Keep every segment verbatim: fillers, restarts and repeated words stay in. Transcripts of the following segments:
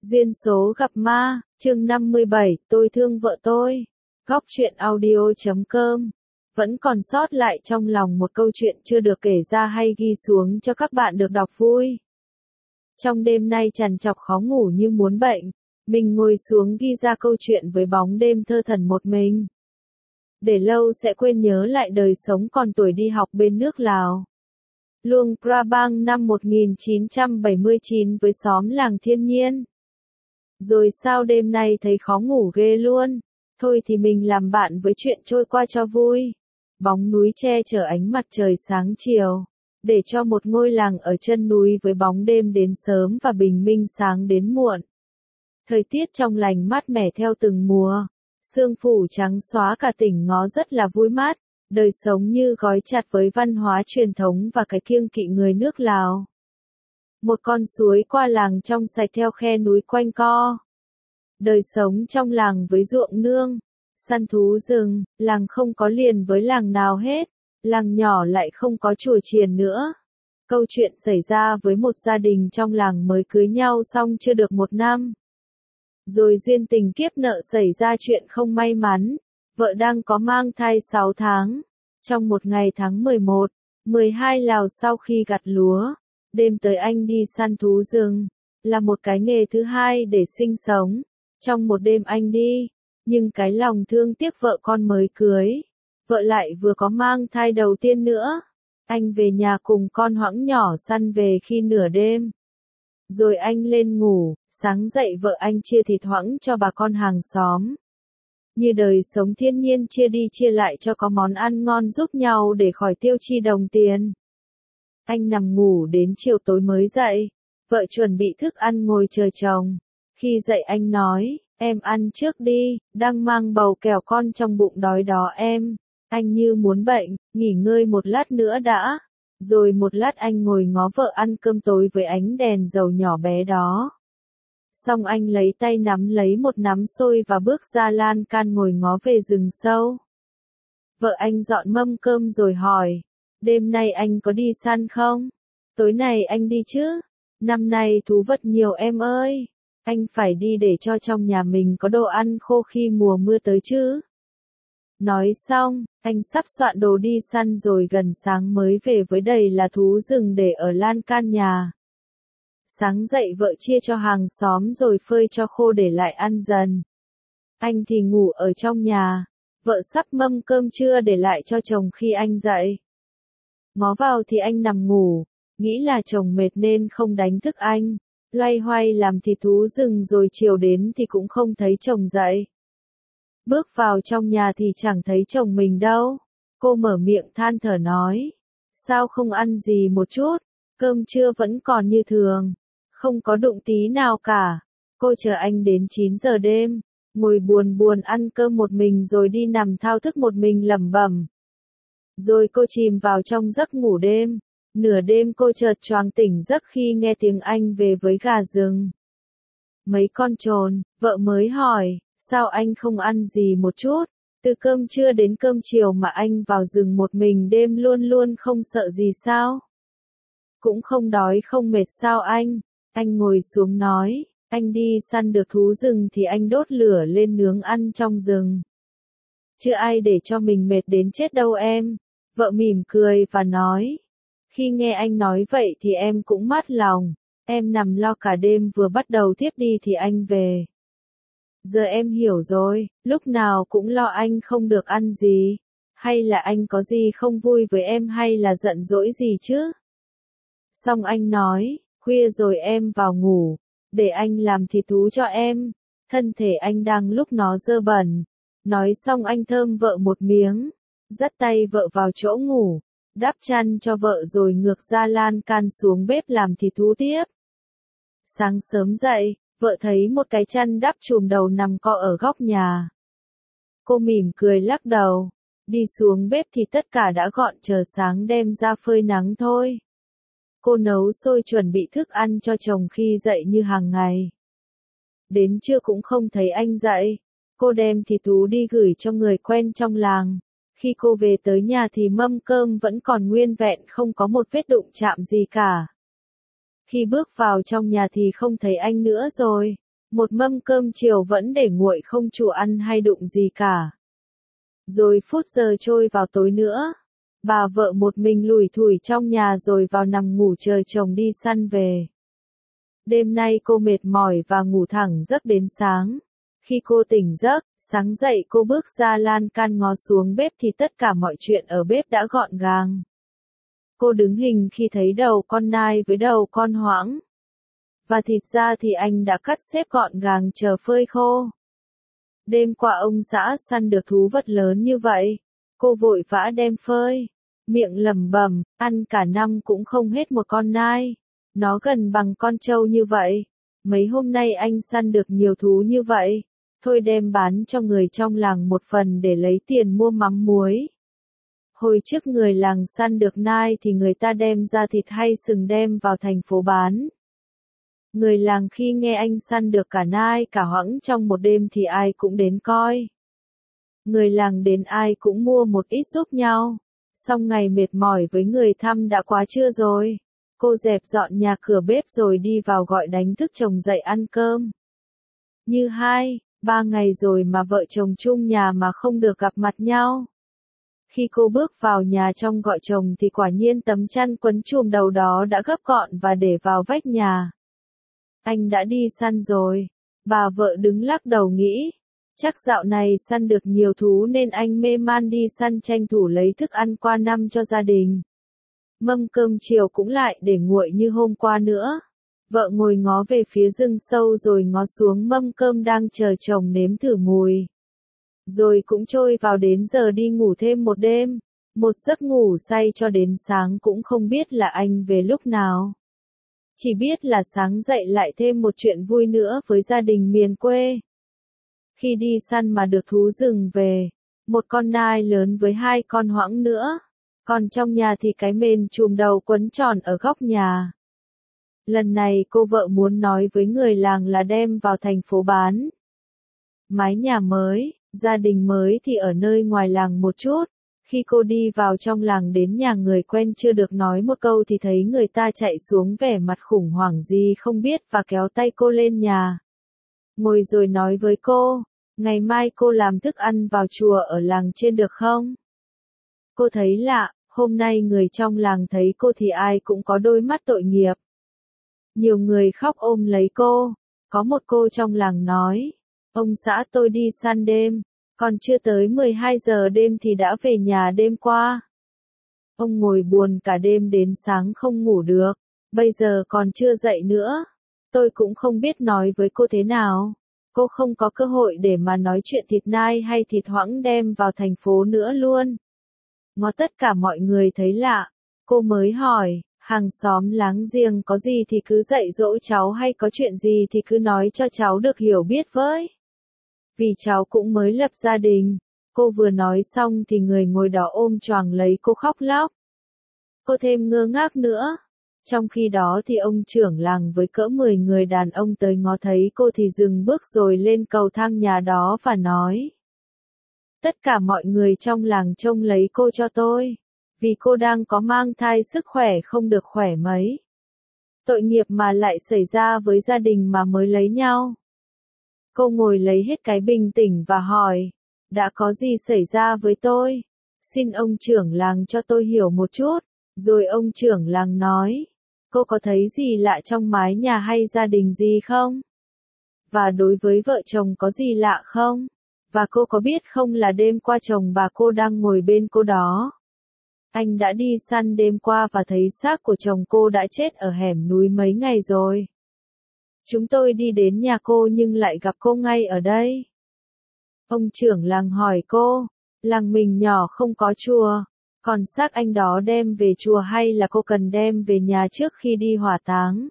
Duyên số gặp ma, chương năm mươi bảy, tôi thương vợ tôi. Góc truyện audio chấm com. Vẫn còn sót lại trong lòng một câu chuyện chưa được kể ra hay ghi xuống cho các bạn được đọc vui. Trong đêm nay trằn trọc khó ngủ như muốn bệnh, mình ngồi xuống ghi ra câu chuyện với bóng đêm thơ thẩn một mình. Để lâu sẽ quên nhớ lại đời sống còn tuổi đi học bên nước Lào. Luông Prabang năm một nghìn chín trăm bảy mươi chín với xóm làng thiên nhiên. Rồi sao đêm nay thấy khó ngủ ghê luôn, thôi thì mình làm bạn với chuyện trôi qua cho vui. Bóng núi che chở ánh mặt trời sáng chiều, để cho một ngôi làng ở chân núi với bóng đêm đến sớm và bình minh sáng đến muộn. Thời tiết trong lành mát mẻ theo từng mùa, sương phủ trắng xóa cả tỉnh ngó rất là vui mát, đời sống như gói chặt với văn hóa truyền thống và cái kiêng kỵ người nước Lào. Một con suối qua làng trong sạch theo khe núi quanh co. Đời sống trong làng với ruộng nương, săn thú rừng, làng không có liền với làng nào hết, làng nhỏ lại không có chùa chiền nữa. Câu chuyện xảy ra với một gia đình trong làng mới cưới nhau xong chưa được một năm. Rồi duyên tình kiếp nợ xảy ra chuyện không may mắn, vợ đang có mang thai sáu tháng. Trong một ngày tháng mười một, mười hai Lào sau khi gặt lúa, đêm tới anh đi săn thú rừng, là một cái nghề thứ hai để sinh sống. Trong một đêm anh đi, nhưng cái lòng thương tiếc vợ con mới cưới, vợ lại vừa có mang thai đầu tiên nữa. Anh về nhà cùng con hoãng nhỏ săn về khi nửa đêm. Rồi anh lên ngủ, sáng dậy vợ anh chia thịt hoãng cho bà con hàng xóm. Như đời sống thiên nhiên chia đi chia lại cho có món ăn ngon giúp nhau để khỏi tiêu chi đồng tiền. Anh nằm ngủ đến chiều tối mới dậy, vợ chuẩn bị thức ăn ngồi chờ chồng. Khi dậy anh nói, em ăn trước đi, đang mang bầu kẻo con trong bụng đói đó em. Anh như muốn bệnh, nghỉ ngơi một lát nữa đã. Rồi một lát anh ngồi ngó vợ ăn cơm tối với ánh đèn dầu nhỏ bé đó. Xong anh lấy tay nắm lấy một nắm xôi và bước ra lan can ngồi ngó về rừng sâu. Vợ anh dọn mâm cơm rồi hỏi, đêm nay anh có đi săn không? Tối nay anh đi chứ? Năm nay thú vật nhiều em ơi. Anh phải đi để cho trong nhà mình có đồ ăn khô khi mùa mưa tới chứ. Nói xong, anh sắp soạn đồ đi săn rồi gần sáng mới về với đầy là thú rừng để ở lan can nhà. Sáng dậy vợ chia cho hàng xóm rồi phơi cho khô để lại ăn dần. Anh thì ngủ ở trong nhà, vợ sắp mâm cơm trưa để lại cho chồng khi anh dậy. Ngó vào thì anh nằm ngủ, nghĩ là chồng mệt nên không đánh thức anh. Loay hoay làm thịt thú rừng rồi chiều đến thì cũng không thấy chồng dậy. Bước vào trong nhà thì chẳng thấy chồng mình đâu. Cô mở miệng than thở nói, sao không ăn gì một chút, cơm trưa vẫn còn như thường, không có đụng tí nào cả. Cô chờ anh đến chín giờ đêm, ngồi buồn buồn ăn cơm một mình rồi đi nằm thao thức một mình lẩm bẩm. Rồi cô chìm vào trong giấc ngủ đêm. Nửa đêm cô chợt choàng tỉnh giấc khi nghe tiếng anh về với gà rừng. Mấy con trồn, vợ mới hỏi, sao anh không ăn gì một chút? Từ cơm trưa đến cơm chiều mà anh vào rừng một mình đêm luôn luôn không sợ gì sao? Cũng không đói không mệt sao anh? Anh ngồi xuống nói, anh đi săn được thú rừng thì anh đốt lửa lên nướng ăn trong rừng. Chứ ai để cho mình mệt đến chết đâu em. Vợ mỉm cười và nói. Khi nghe anh nói vậy thì em cũng mát lòng, em nằm lo cả đêm vừa bắt đầu thiếp đi thì anh về. Giờ em hiểu rồi, lúc nào cũng lo anh không được ăn gì, hay là anh có gì không vui với em hay là giận dỗi gì chứ? Xong anh nói, khuya rồi em vào ngủ, để anh làm thịt thú cho em, thân thể anh đang lúc nó dơ bẩn. Nói xong anh thơm vợ một miếng, dắt tay vợ vào chỗ ngủ. Đắp chăn cho vợ rồi ngược ra lan can xuống bếp làm thịt thú tiếp. Sáng sớm dậy, vợ thấy một cái chăn đắp chùm đầu nằm co ở góc nhà. Cô mỉm cười lắc đầu, đi xuống bếp thì tất cả đã gọn chờ sáng đem ra phơi nắng thôi. Cô nấu xôi chuẩn bị thức ăn cho chồng khi dậy như hàng ngày. Đến trưa cũng không thấy anh dậy, cô đem thịt thú đi gửi cho người quen trong làng. Khi cô về tới nhà thì mâm cơm vẫn còn nguyên vẹn không có một vết đụng chạm gì cả. Khi bước vào trong nhà thì không thấy anh nữa rồi. Một mâm cơm chiều vẫn để nguội không chủ ăn hay đụng gì cả. Rồi phút giờ trôi vào tối nữa. Bà vợ một mình lủi thủi trong nhà rồi vào nằm ngủ chờ chồng đi săn về. Đêm nay cô mệt mỏi và ngủ thẳng giấc đến sáng. Khi cô tỉnh giấc, sáng dậy cô bước ra lan can ngó xuống bếp thì tất cả mọi chuyện ở bếp đã gọn gàng. Cô đứng hình khi thấy đầu con nai với đầu con hoãng. Và thịt ra thì anh đã cắt xếp gọn gàng chờ phơi khô. Đêm qua ông xã săn được thú vật lớn như vậy. Cô vội vã đem phơi. Miệng lẩm bẩm, ăn cả năm cũng không hết một con nai. Nó gần bằng con trâu như vậy. Mấy hôm nay anh săn được nhiều thú như vậy. Thôi đem bán cho người trong làng một phần để lấy tiền mua mắm muối. Hồi trước người làng săn được nai thì người ta đem ra thịt hay sừng đem vào thành phố bán. Người làng khi nghe anh săn được cả nai cả hoãng trong một đêm thì ai cũng đến coi. Người làng đến ai cũng mua một ít giúp nhau. Xong ngày mệt mỏi với người thăm đã quá trưa rồi. Cô dẹp dọn nhà cửa bếp rồi đi vào gọi đánh thức chồng dậy ăn cơm. Như hai, ba ngày rồi mà vợ chồng chung nhà mà không được gặp mặt nhau. Khi cô bước vào nhà trong gọi chồng thì quả nhiên tấm chăn quấn chùm đầu đó đã gấp gọn và để vào vách nhà. Anh đã đi săn rồi. Bà vợ đứng lắc đầu nghĩ. Chắc dạo này săn được nhiều thú nên anh mê man đi săn tranh thủ lấy thức ăn qua năm cho gia đình. Mâm cơm chiều cũng lại để nguội như hôm qua nữa. Vợ ngồi ngó về phía rừng sâu rồi ngó xuống mâm cơm đang chờ chồng nếm thử mùi. Rồi cũng trôi vào đến giờ đi ngủ thêm một đêm. Một giấc ngủ say cho đến sáng cũng không biết là anh về lúc nào. Chỉ biết là sáng dậy lại thêm một chuyện vui nữa với gia đình miền quê. Khi đi săn mà được thú rừng về, một con nai lớn với hai con hoãng nữa, còn trong nhà thì cái mền chùm đầu quấn tròn ở góc nhà. Lần này cô vợ muốn nói với người làng là đem vào thành phố bán. Mái nhà mới, gia đình mới thì ở nơi ngoài làng một chút. Khi cô đi vào trong làng đến nhà người quen chưa được nói một câu thì thấy người ta chạy xuống vẻ mặt khủng hoảng gì không biết và kéo tay cô lên nhà. Ngồi rồi nói với cô, ngày mai cô làm thức ăn vào chùa ở làng trên được không? Cô thấy lạ, hôm nay người trong làng thấy cô thì ai cũng có đôi mắt tội nghiệp. Nhiều người khóc ôm lấy cô, có một cô trong làng nói, ông xã tôi đi săn đêm, còn chưa tới mười hai giờ đêm thì đã về nhà đêm qua. Ông ngồi buồn cả đêm đến sáng không ngủ được, bây giờ còn chưa dậy nữa. Tôi cũng không biết nói với cô thế nào. Cô không có cơ hội để mà nói chuyện thịt nai hay thịt hoãng đem vào thành phố nữa luôn. Ngó tất cả mọi người thấy lạ, cô mới hỏi, hàng xóm láng giềng có gì thì cứ dạy dỗ cháu hay có chuyện gì thì cứ nói cho cháu được hiểu biết với. Vì cháu cũng mới lập gia đình. Cô vừa nói xong thì người ngồi đó ôm choàng lấy cô khóc lóc. Cô thêm ngơ ngác nữa. Trong khi đó thì ông trưởng làng với cỡ mười người đàn ông tới ngó thấy cô thì dừng bước rồi lên cầu thang nhà đó và nói. Tất cả mọi người trong làng trông lấy cô cho tôi. Vì cô đang có mang thai sức khỏe không được khỏe mấy. Tội nghiệp mà lại xảy ra với gia đình mà mới lấy nhau. Cô ngồi lấy hết cái bình tĩnh và hỏi, đã có gì xảy ra với tôi? Xin ông trưởng làng cho tôi hiểu một chút. Rồi ông trưởng làng nói, cô có thấy gì lạ trong mái nhà hay gia đình gì không? Và đối với vợ chồng có gì lạ không? Và cô có biết không là đêm qua chồng bà cô đang ngồi bên cô đó? Anh đã đi săn đêm qua và thấy xác của chồng cô đã chết ở hẻm núi mấy ngày rồi. Chúng tôi đi đến nhà cô nhưng lại gặp cô ngay ở đây. Ông trưởng làng hỏi cô, làng mình nhỏ không có chùa, còn xác anh đó đem về chùa hay là cô cần đem về nhà trước khi đi hỏa táng?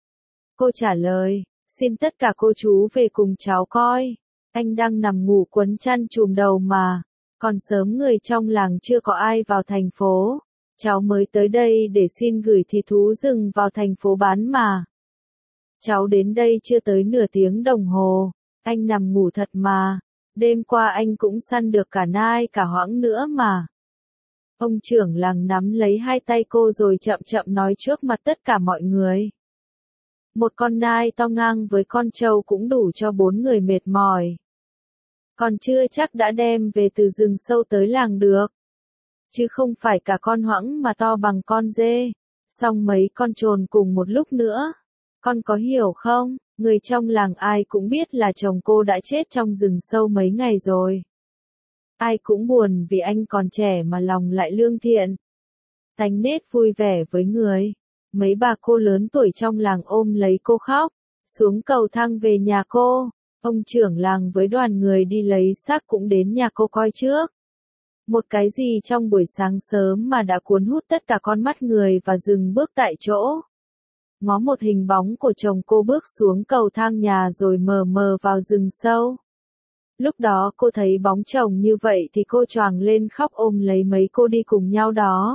Cô trả lời, xin tất cả cô chú về cùng cháu coi, anh đang nằm ngủ quấn chăn chùm đầu mà, còn sớm người trong làng chưa có ai vào thành phố, cháu mới tới đây để xin gửi thịt thú rừng vào thành phố bán mà. Cháu đến đây chưa tới nửa tiếng đồng hồ, anh nằm ngủ thật mà, đêm qua anh cũng săn được cả nai cả hoãng nữa mà. Ông trưởng làng nắm lấy hai tay cô rồi chậm chậm nói trước mặt tất cả mọi người. Một con nai to ngang với con trâu cũng đủ cho bốn người mệt mỏi. Còn chưa chắc đã đem về từ rừng sâu tới làng được. Chứ không phải cả con hoãng mà to bằng con dê. Xong mấy con trồn cùng một lúc nữa. Con có hiểu không? Người trong làng ai cũng biết là chồng cô đã chết trong rừng sâu mấy ngày rồi. Ai cũng buồn vì anh còn trẻ mà lòng lại lương thiện. Tánh nết vui vẻ với người. Mấy bà cô lớn tuổi trong làng ôm lấy cô khóc. Xuống cầu thang về nhà cô. Ông trưởng làng với đoàn người đi lấy xác cũng đến nhà cô coi trước. Một cái gì trong buổi sáng sớm mà đã cuốn hút tất cả con mắt người và dừng bước tại chỗ. Ngó một hình bóng của chồng cô bước xuống cầu thang nhà rồi mờ mờ vào rừng sâu. Lúc đó cô thấy bóng chồng như vậy thì cô choàng lên khóc ôm lấy mấy cô đi cùng nhau đó.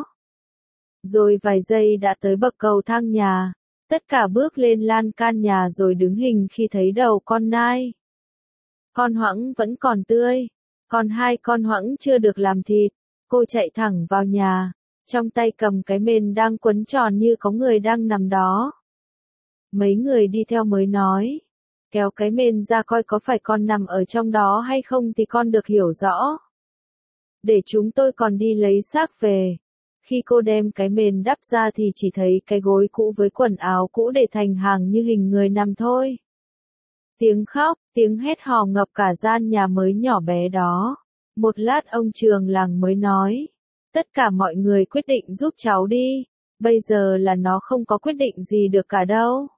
Rồi vài giây đã tới bậc cầu thang nhà. Tất cả bước lên lan can nhà rồi đứng hình khi thấy đầu con nai. Con hoãng vẫn còn tươi. Còn hai con hoãng chưa được làm thịt. Cô chạy thẳng vào nhà. Trong tay cầm cái mền đang quấn tròn như có người đang nằm đó. Mấy người đi theo mới nói. Kéo cái mền ra coi có phải con nằm ở trong đó hay không thì con được hiểu rõ. Để chúng tôi còn đi lấy xác về. Khi cô đem cái mền đắp ra thì chỉ thấy cái gối cũ với quần áo cũ để thành hàng như hình người nằm thôi. Tiếng khóc, tiếng hét hò ngập cả gian nhà mới nhỏ bé đó. Một lát ông trường làng mới nói. Tất cả mọi người quyết định giúp cháu đi. Bây giờ là nó không có quyết định gì được cả đâu.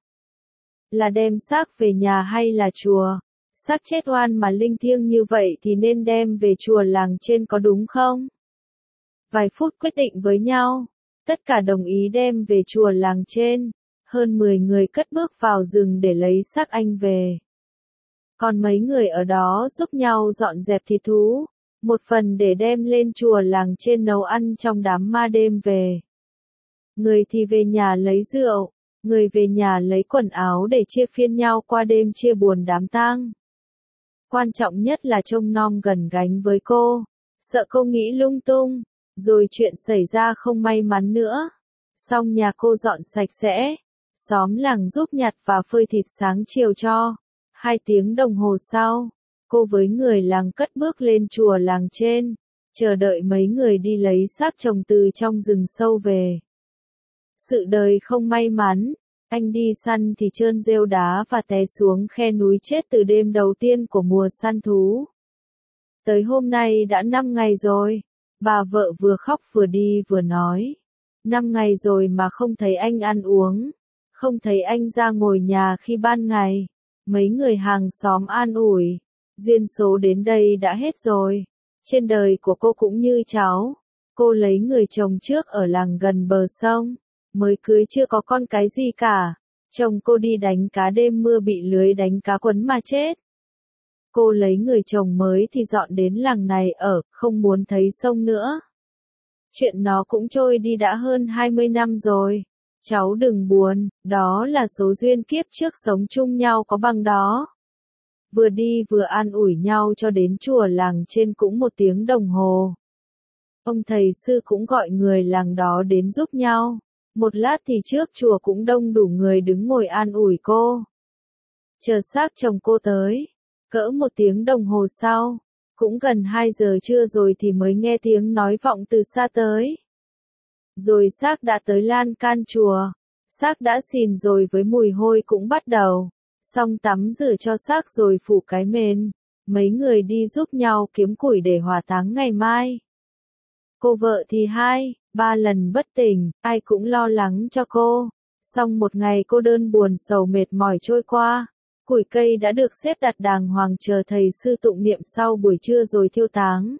Là đem xác về nhà hay là chùa? Xác chết oan mà linh thiêng như vậy thì nên đem về chùa làng trên có đúng không? Vài phút quyết định với nhau. Tất cả đồng ý đem về chùa làng trên. Hơn mười người cất bước vào rừng để lấy xác anh về. Còn mấy người ở đó giúp nhau dọn dẹp thịt thú. Một phần để đem lên chùa làng trên nấu ăn trong đám ma đêm về. Người thì về nhà lấy rượu. Người về nhà lấy quần áo để chia phiên nhau qua đêm chia buồn đám tang. Quan trọng nhất là trông nom gần gánh với cô. Sợ cô nghĩ lung tung. Rồi chuyện xảy ra không may mắn nữa. Xong nhà cô dọn sạch sẽ. Xóm làng giúp nhặt và phơi thịt sáng chiều cho. Hai tiếng đồng hồ sau, cô với người làng cất bước lên chùa làng trên. Chờ đợi mấy người đi lấy xác chồng từ trong rừng sâu về. Sự đời không may mắn. Anh đi săn thì trơn rêu đá và té xuống khe núi chết từ đêm đầu tiên của mùa săn thú. Tới hôm nay đã năm ngày rồi. Bà vợ vừa khóc vừa đi vừa nói. Năm ngày rồi mà không thấy anh ăn uống. Không thấy anh ra ngồi nhà khi ban ngày. Mấy người hàng xóm an ủi. Duyên số đến đây đã hết rồi. Trên đời của cô cũng như cháu. Cô lấy người chồng trước ở làng gần bờ sông. Mới cưới chưa có con cái gì cả. Chồng cô đi đánh cá đêm mưa bị lưới đánh cá quấn mà chết. Cô lấy người chồng mới thì dọn đến làng này ở, không muốn thấy sông nữa. Chuyện nó cũng trôi đi đã hơn hai mươi năm rồi. Cháu đừng buồn, đó là số duyên kiếp trước sống chung nhau có bằng đó. Vừa đi vừa an ủi nhau cho đến chùa làng trên cũng một tiếng đồng hồ. Ông thầy sư cũng gọi người làng đó đến giúp nhau. Một lát thì trước chùa cũng đông đủ người đứng ngồi an ủi cô. Chờ xác chồng cô tới. Cỡ một tiếng đồng hồ sau. Cũng gần hai giờ trưa rồi thì mới nghe tiếng nói vọng từ xa tới. Rồi xác đã tới lan can chùa. Xác đã xìn rồi với mùi hôi cũng bắt đầu. Xong tắm rửa cho xác rồi phủ cái mền. Mấy người đi giúp nhau kiếm củi để hỏa táng ngày mai. Cô vợ thì hai, ba lần bất tỉnh, ai cũng lo lắng cho cô. Xong một ngày cô đơn buồn sầu mệt mỏi trôi qua. Củi cây đã được xếp đặt đàng hoàng chờ thầy sư tụng niệm sau buổi trưa rồi thiêu táng.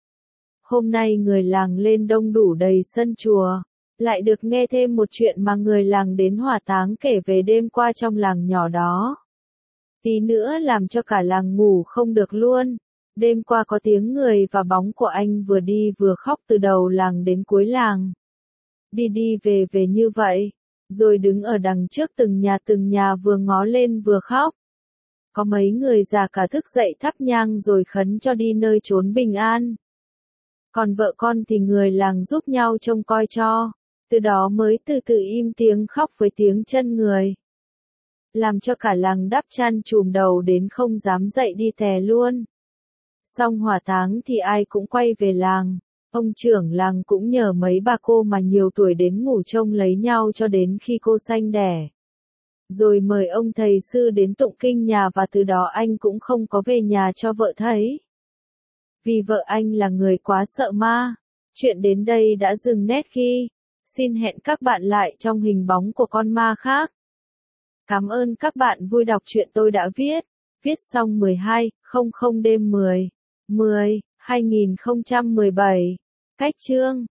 Hôm nay người làng lên đông đủ đầy sân chùa. Lại được nghe thêm một chuyện mà người làng đến hỏa táng kể về đêm qua trong làng nhỏ đó. Tí nữa làm cho cả làng ngủ không được luôn. Đêm qua có tiếng người và bóng của anh vừa đi vừa khóc từ đầu làng đến cuối làng. Đi đi về về như vậy. Rồi đứng ở đằng trước từng nhà từng nhà vừa ngó lên vừa khóc. Có mấy người già cả thức dậy thắp nhang rồi khấn cho đi nơi trốn bình an. Còn vợ con thì người làng giúp nhau trông coi cho. Từ đó mới từ từ im tiếng khóc với tiếng chân người. làm cho cả làng đắp chăn trùm đầu đến không dám dậy đi tè luôn. Xong hỏa táng thì ai cũng quay về làng, ông trưởng làng cũng nhờ mấy bà cô mà nhiều tuổi đến ngủ trông lấy nhau cho đến khi cô sanh đẻ. Rồi mời ông thầy sư đến tụng kinh nhà và từ đó anh cũng không có về nhà cho vợ thấy. Vì vợ anh là người quá sợ ma. Chuyện đến đây đã dừng nét khi. Xin hẹn các bạn lại trong hình bóng của con ma khác. Cảm ơn các bạn vui đọc truyện tôi đã viết. Viết xong mười hai không không đêm mười, mười, hai nghìn không trăm mười bảy. Cách chương